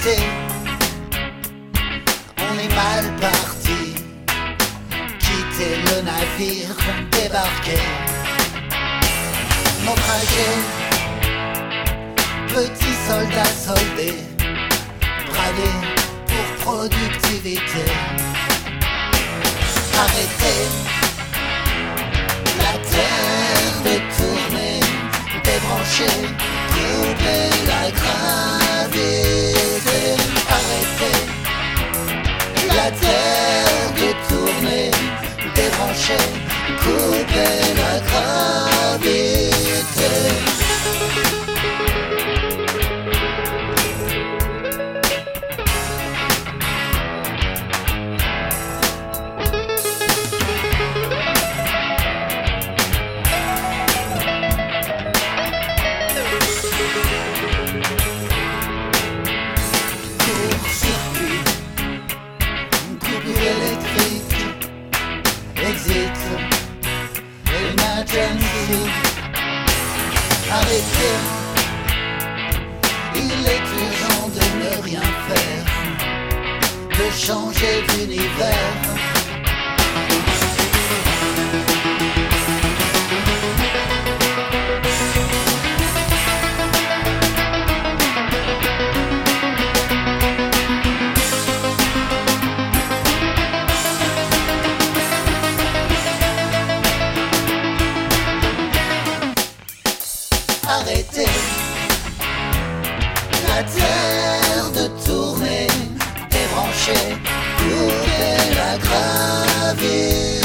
arrêtez, on est mal parti. Quittez le navire, débarquez. Mon trajet, petit soldat soldé, bravé pour productivité. Arrêtez, la terre de tourner, débrancher, couper la gravité. Arrêtez, la terre de tourner, débrancher, couper la gravité. Court-circuit, coupure électrique, exit, emergency. Arrêtez, il est urgent de ne rien faire, de changer d'univers. Arrêtez, la terre de tourner, débrancher, couper la gravité.